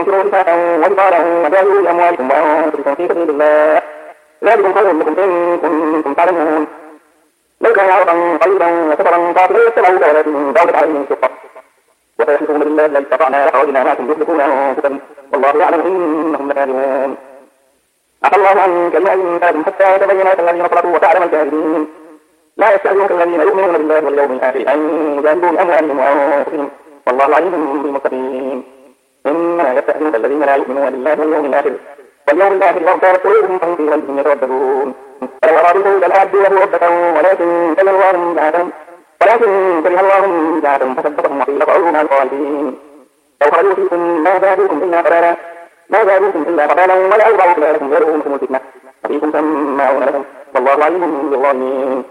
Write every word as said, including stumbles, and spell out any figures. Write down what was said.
فانفروا خفافا وثقالا وجاهدوا بأموالكم وأنفسكم في سبيل الله ذلكم خير لكم إن كنتم تعلمون لو كان عرضا قريبا وسفرا قاصدا يتبعوك ولكن بعدت عليهم الشقة وسيحلفون بالله لا استطعنا لخرجنا معكم يهلكون أنفسهم والله يعلم إنهم لكاذبون عفى الله عنك لما أذنتم حتى يتبين لك الذين صدقوا وتعلم الكاذبين لا يستأذنك الذين يؤمنون بالله واليوم الآخر أن يجاهدوا بأموالهم وأنفسهم والله عليم بالمتقين إنما يستأذنك الذين لا يؤمنون بالله واليوم الآخر واليوم الآخر وارتابت قلوبهم فهم في ريبهم يترددون ولو أرادوا لأعدوا له عدة ولكن كره الله بعثهم ولكن كره الله بعثهم فصدقهم وقيل اقعدوا مع القائلين لو خرجوا فيكم ما زادوكم إلا قبالا ما زادوكم إلا قبالا ولا أوضعوا خلالكم غيرهم الفتنة وفيكم سماعون لهم والله عليم بالظالمين